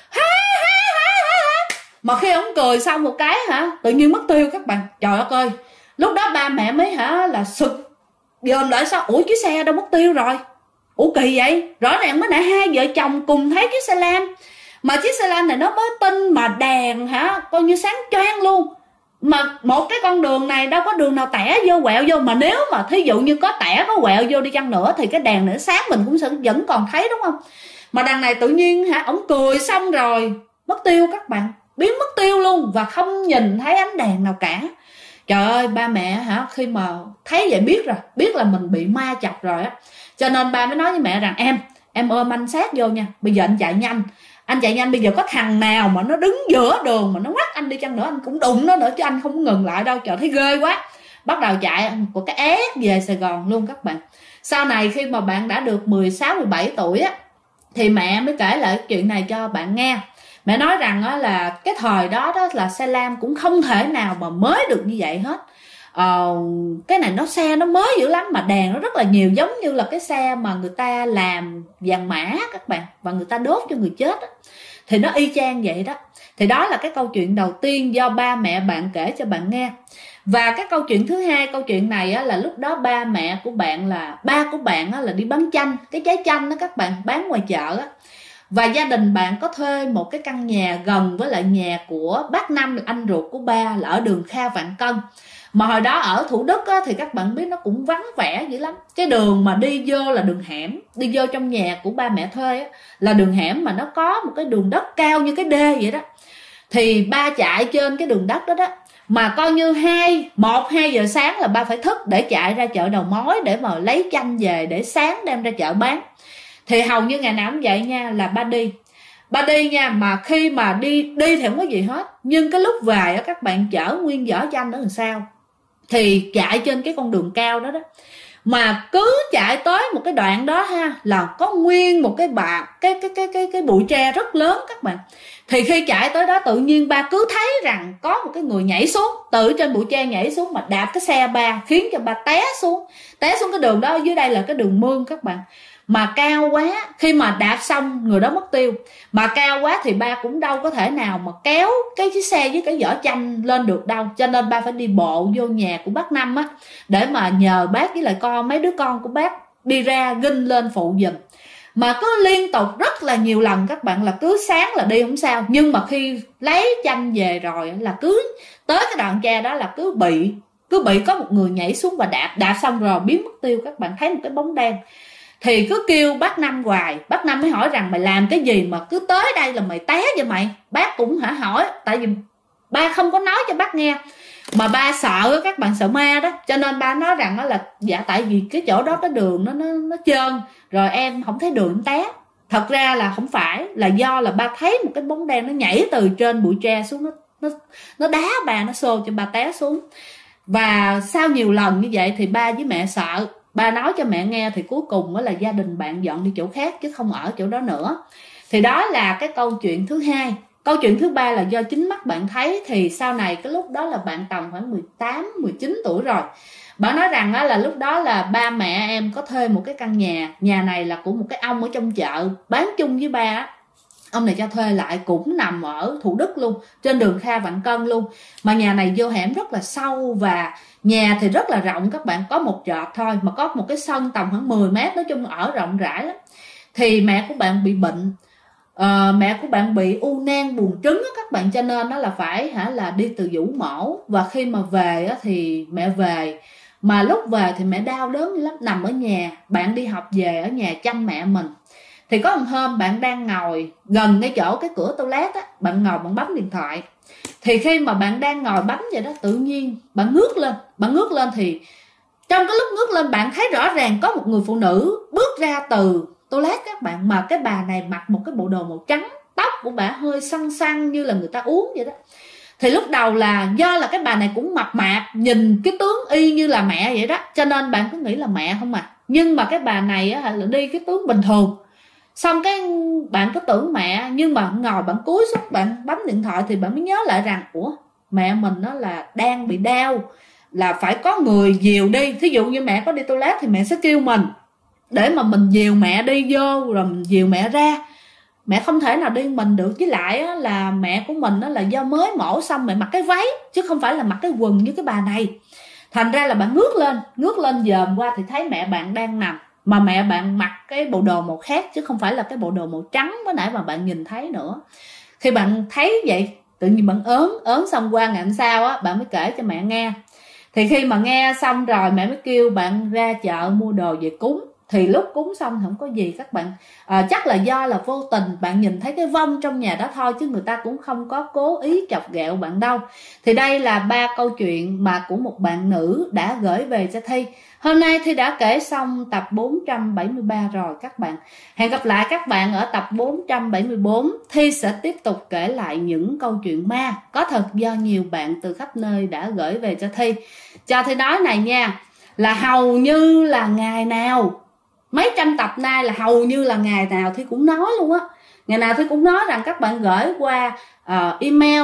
mà khi ổng cười xong một cái hả tự nhiên mất tiêu các bạn. Trời đất ơi, lúc đó ba mẹ mới hả là sực dồn lại, sao ủa chiếc xe đâu mất tiêu rồi, ủa kỳ vậy, rõ ràng mới nãy hai vợ chồng cùng thấy chiếc xe lam, mà chiếc xe lam này nó mới tinh mà đèn hả coi như sáng choang luôn, mà một cái con đường này đâu có đường nào tẻ vô quẹo vô, mà nếu mà thí dụ như có tẻ có quẹo vô đi chăng nữa thì cái đèn này sáng mình cũng sẽ vẫn còn thấy đúng không. Mà đằng này tự nhiên hả ổng cười xong rồi mất tiêu các bạn, biến mất tiêu luôn và không nhìn thấy ánh đèn nào cả. Trời ơi, ba mẹ hả khi mà thấy vậy biết là mình bị ma chọc rồi á, cho nên ba mới nói với mẹ rằng em ôm anh sát vô nha, bây giờ anh chạy nhanh, bây giờ có thằng nào mà nó đứng giữa đường mà nó quắt anh đi chăng nữa anh cũng đụng nó nữa, chứ anh không ngừng lại đâu. Trời thấy ghê quá, bắt đầu chạy một cái ép về Sài Gòn luôn các bạn. Sau này khi mà bạn đã được 16-17 tuổi á, thì mẹ mới kể lại chuyện này cho bạn nghe. Mẹ nói rằng á, là cái thời đó là xe lam cũng không thể nào mà mới được như vậy hết. Cái này xe nó mới dữ lắm, mà đèn nó rất là nhiều, giống như là cái xe mà người ta làm vàng mã các bạn, và người ta đốt cho người chết á. Thì nó y chang vậy đó. Thì đó là cái câu chuyện đầu tiên do ba mẹ bạn kể cho bạn nghe. Và cái câu chuyện thứ hai, câu chuyện này á, là lúc đó ba của bạn á, là đi bán chanh, cái trái chanh đó các bạn, bán ngoài chợ á. Và gia đình bạn có thuê một cái căn nhà gần với lại nhà của bác Năm, anh ruột của ba, là ở đường Kha Vạn Cân. Mà hồi đó ở Thủ Đức á, thì các bạn biết nó cũng vắng vẻ dữ lắm. Cái đường mà đi vô là đường hẻm, đi vô trong nhà của ba mẹ thuê á, là đường hẻm mà nó có một cái đường đất cao như cái đê vậy đó. Thì ba chạy trên cái đường đất đó đó, mà coi như 1-2 giờ sáng là ba phải thức để chạy ra chợ Đầu Mối để mà lấy chanh về để sáng đem ra chợ bán. Thì hầu như ngày nào cũng vậy nha, là ba đi nha, mà khi mà đi thì không có gì hết, nhưng cái lúc về á các bạn chở nguyên giỏ chanh đó làm sao, thì chạy trên cái con đường cao đó mà cứ chạy tới một cái đoạn đó ha, là có nguyên một cái bụi tre rất lớn các bạn. Thì khi chạy tới đó tự nhiên ba cứ thấy rằng có một cái người nhảy xuống từ trên bụi tre, nhảy xuống mà đạp cái xe ba, khiến cho ba té xuống cái đường đó. Dưới đây là cái đường mương các bạn, mà cao quá, khi mà đạp xong người đó mất tiêu, mà cao quá thì ba cũng đâu có thể nào mà kéo cái chiếc xe với cái giỏ chanh lên được đâu, cho nên ba phải đi bộ vô nhà của bác Năm á, để mà nhờ bác với lại mấy đứa con của bác đi ra ginh lên phụ giùm. Mà cứ liên tục rất là nhiều lần các bạn, là cứ sáng là đi không sao, nhưng mà khi lấy chanh về rồi là cứ tới cái đoạn tre đó là cứ bị có một người nhảy xuống và đạp xong rồi biến mất tiêu. Các bạn thấy một cái bóng đen. Thì cứ kêu bác Năm hoài. Bác Năm mới hỏi rằng mày làm cái gì mà cứ tới đây là mày té cho mày. Bác cũng hỏi, tại vì ba không có nói cho bác nghe, mà ba sợ các bạn, sợ ma đó, cho nên ba nói rằng đó là dạ tại vì cái chỗ đó cái đường nó trơn, rồi em không thấy đường em té. Thật ra là không phải, là do là ba thấy một cái bóng đen nó nhảy từ trên bụi tre xuống, nó đá ba, nó xô cho ba té xuống. Và sau nhiều lần như vậy thì ba với mẹ sợ, ba nói cho mẹ nghe, thì cuối cùng là gia đình bạn dọn đi chỗ khác chứ không ở chỗ đó nữa. Thì đó là cái câu chuyện thứ hai. Câu chuyện thứ ba là do chính mắt bạn thấy. Thì sau này cái lúc đó là bạn tầm khoảng 18, 19 tuổi rồi. Bạn nói rằng là lúc đó là ba mẹ em có thuê một cái căn nhà. Nhà này là của một cái ông ở trong chợ bán chung với ba. Ông này cho thuê lại, cũng nằm ở Thủ Đức luôn, trên đường Kha Vạn Cân luôn. Mà nhà này vô hẻm rất là sâu, và nhà thì rất là rộng các bạn, có một trệt thôi mà có một cái sân tầm khoảng 10 mét, nói chung ở rộng rãi lắm. Thì mẹ của bạn bị bệnh, mẹ của bạn bị u nang buồng trứng các bạn, cho nên nó là phải là đi từ Vũ Mẫu. Và khi mà về thì mẹ về, mà lúc về thì mẹ đau đớn lắm, nằm ở nhà. Bạn đi học về ở nhà chăm mẹ mình. Thì có một hôm bạn đang ngồi gần cái chỗ cái cửa toilet á, bạn ngồi bạn bấm điện thoại. Thì khi mà bạn đang ngồi bấm vậy đó, tự nhiên bạn ngước lên thì trong cái lúc ngước lên bạn thấy rõ ràng có một người phụ nữ bước ra từ toilet các bạn. Mà cái bà này mặc một cái bộ đồ màu trắng, tóc của bà hơi xăn xăn như là người ta uống vậy đó. Thì lúc đầu là do là cái bà này cũng mập mạp, nhìn cái tướng y như là mẹ vậy đó, cho nên bạn cứ nghĩ là mẹ không à. Nhưng mà cái bà này là đi cái tướng bình thường. Xong cái bạn có tưởng mẹ, nhưng mà ngồi bạn cúi xuống bạn bấm điện thoại thì bạn mới nhớ lại rằng ủa, mẹ mình nó là đang bị đau, là phải có người dìu đi. Thí dụ như mẹ có đi toilet thì mẹ sẽ kêu mình để mà mình dìu mẹ đi vô, rồi mình dìu mẹ ra. Mẹ không thể nào đi mình được. Với lại là mẹ của mình là do mới mổ xong mẹ mặc cái váy, chứ không phải là mặc cái quần như cái bà này. Thành ra là bạn ngước lên dòm qua thì thấy mẹ bạn đang nằm, mà mẹ bạn mặc cái bộ đồ màu khác chứ không phải là cái bộ đồ màu trắng mới nãy mà bạn nhìn thấy nữa. Khi bạn thấy vậy tự nhiên bạn ớn xong qua ngày hôm sau bạn mới kể cho mẹ nghe. Thì khi mà nghe xong rồi mẹ mới kêu bạn ra chợ mua đồ về cúng. Thì lúc cúng xong thì không có gì các bạn, chắc là do là vô tình bạn nhìn thấy cái vong trong nhà đó thôi, chứ người ta cũng không có cố ý chọc ghẹo bạn đâu. Thì đây là 3 câu chuyện mà của một bạn nữ đã gửi về cho Thi. Hôm nay Thi đã kể xong tập 473 rồi các bạn. Hẹn gặp lại các bạn ở tập 474. Thi sẽ tiếp tục kể lại những câu chuyện ma có thật do nhiều bạn từ khắp nơi đã gửi về cho Thi. Cho Thi nói này nha, là hầu như là ngày nào, mấy trăm tập nay là hầu như là ngày nào Thi cũng nói luôn á. Ngày nào Thi cũng nói rằng các bạn gửi qua email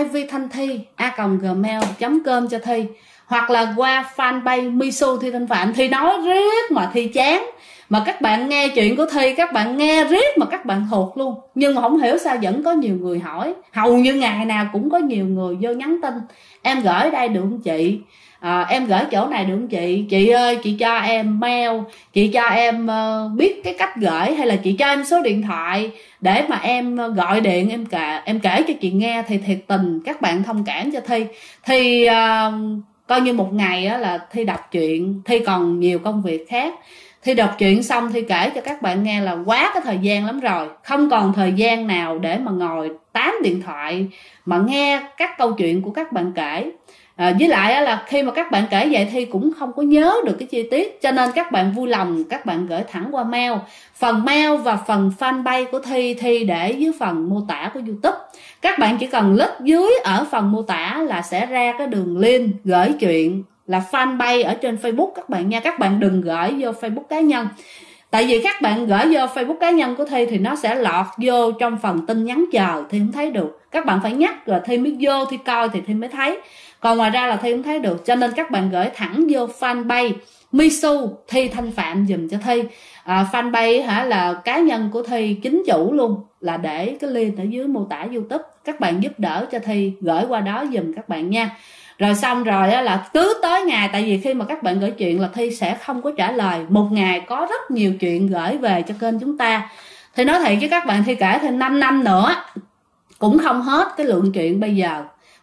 ivthanthi@gmail.com cho Thi, hoặc là qua fanpage Misu Thi Thanh Phạm. Thi nói riết mà Thi chán, mà các bạn nghe chuyện của Thi các bạn nghe riết mà các bạn thuộc luôn. Nhưng mà không hiểu sao vẫn có nhiều người hỏi, hầu như ngày nào cũng có nhiều người vô nhắn tin: em gửi đây được không chị, em gửi chỗ này được không chị ơi chị cho em mail, chị cho em biết cái cách gửi, hay là chị cho em số điện thoại để mà em gọi điện em kể cho chị nghe. Thì thiệt tình các bạn thông cảm cho Thi. Thì coi như một ngày là Thi đọc truyện, Thi còn nhiều công việc khác. Thi đọc truyện xong Thi kể cho các bạn nghe là quá cái thời gian lắm rồi, không còn thời gian nào để mà ngồi tám điện thoại mà nghe các câu chuyện của các bạn kể. Với lại là khi mà các bạn kể vậy Thi cũng không có nhớ được cái chi tiết, cho nên các bạn vui lòng các bạn gửi thẳng qua mail. Phần mail và phần fanpage của Thi để dưới phần mô tả của YouTube. Các bạn chỉ cần click dưới ở phần mô tả là sẽ ra cái đường link gửi chuyện là fanpage ở trên Facebook các bạn nha. Các bạn đừng gửi vô Facebook cá nhân, tại vì các bạn gửi vô Facebook cá nhân của Thi thì nó sẽ lọt vô trong phần tin nhắn chờ, Thi không thấy được. Các bạn phải nhắc rồi Thi mới vô Thi coi thì Thi mới thấy, còn ngoài ra là Thi không thấy được. Cho nên các bạn gửi thẳng vô fanpage Misu Thi Thanh Phạm dùm cho Thi. Fanpage là cá nhân của Thi chính chủ luôn, là để cái link ở dưới mô tả YouTube. Các bạn giúp đỡ cho Thi gửi qua đó dùm các bạn nha. Rồi xong rồi là cứ tới ngày, tại vì khi mà các bạn gửi chuyện là Thi sẽ không có trả lời. Một ngày có rất nhiều chuyện gửi về cho kênh chúng ta. Thì nói thiệt với các bạn, Thi kể thêm 5 năm nữa cũng không hết cái lượng chuyện bây giờ.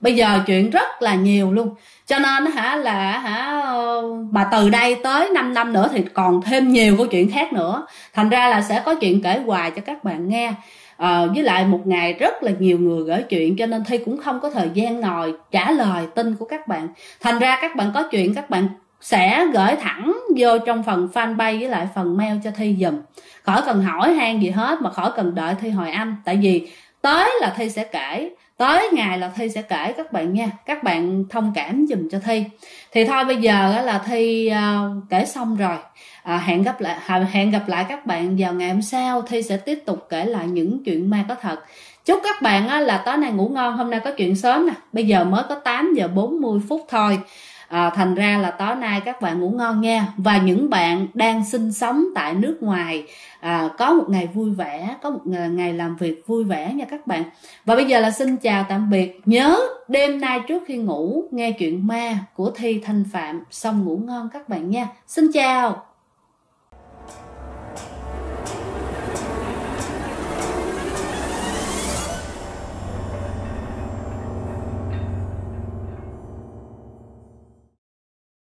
bây giờ chuyện rất là nhiều luôn. Cho nên bà từ đây tới 5 năm nữa thì còn thêm nhiều câu chuyện khác nữa. Thành ra là sẽ có chuyện kể hoài cho các bạn nghe. Với lại một ngày rất là nhiều người gửi chuyện, cho nên Thi cũng không có thời gian ngồi trả lời tin của các bạn. Thành ra các bạn có chuyện các bạn sẽ gửi thẳng vô trong phần fanpage với lại phần mail cho Thi giùm, khỏi cần hỏi han gì hết, mà khỏi cần đợi Thi hồi âm. Tại vì tới là Thi sẽ kể, tới ngày là Thi sẽ kể các bạn nha. Các bạn thông cảm giùm cho Thi. Thì thôi bây giờ là Thi kể xong rồi. Hẹn gặp lại các bạn vào ngày hôm sau. Thi sẽ tiếp tục kể lại những chuyện ma có thật. Chúc các bạn là tối nay ngủ ngon. Hôm nay có chuyện sớm nè, bây giờ mới có 8 giờ 40 phút thôi. Thành ra là tối nay các bạn ngủ ngon nha. Và những bạn đang sinh sống tại nước ngoài, có một ngày vui vẻ, có một ngày làm việc vui vẻ nha các bạn. Và bây giờ là xin chào tạm biệt. Nhớ đêm nay trước khi ngủ nghe chuyện ma của Thi Thanh Phạm xong ngủ ngon các bạn nha. Xin chào.